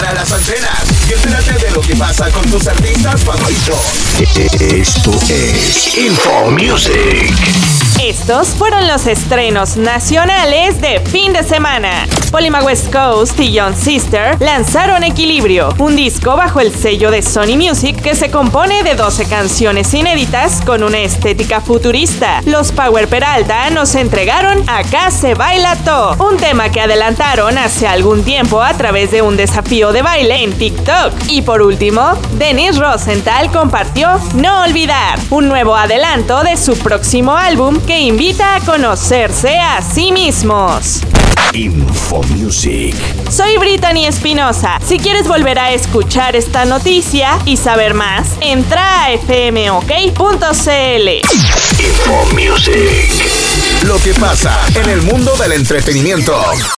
para las antenas y entérate de lo que pasa con tus artistas favoritos. Esto es Info Music. Estos fueron los estrenos nacionales de fin de semana. Polyma West Coast y Young Sister lanzaron Equilibrio, un disco bajo el sello de Sony Music que se compone de 12 canciones inéditas con una estética futurista. Los Power Peralta nos entregaron Acá se baila todo, un tema que adelantaron hace algún tiempo a través de un desafío de baile en TikTok. Y por último, Denise Rosenthal compartió No Olvidar, un nuevo adelanto de su próximo álbum que invita a conocerse a sí mismos. Info Music. Soy Brittany Espinosa. Si quieres volver a escuchar esta noticia y saber más, entra a fmok.cl. Info Music. Lo que pasa en el mundo del entretenimiento.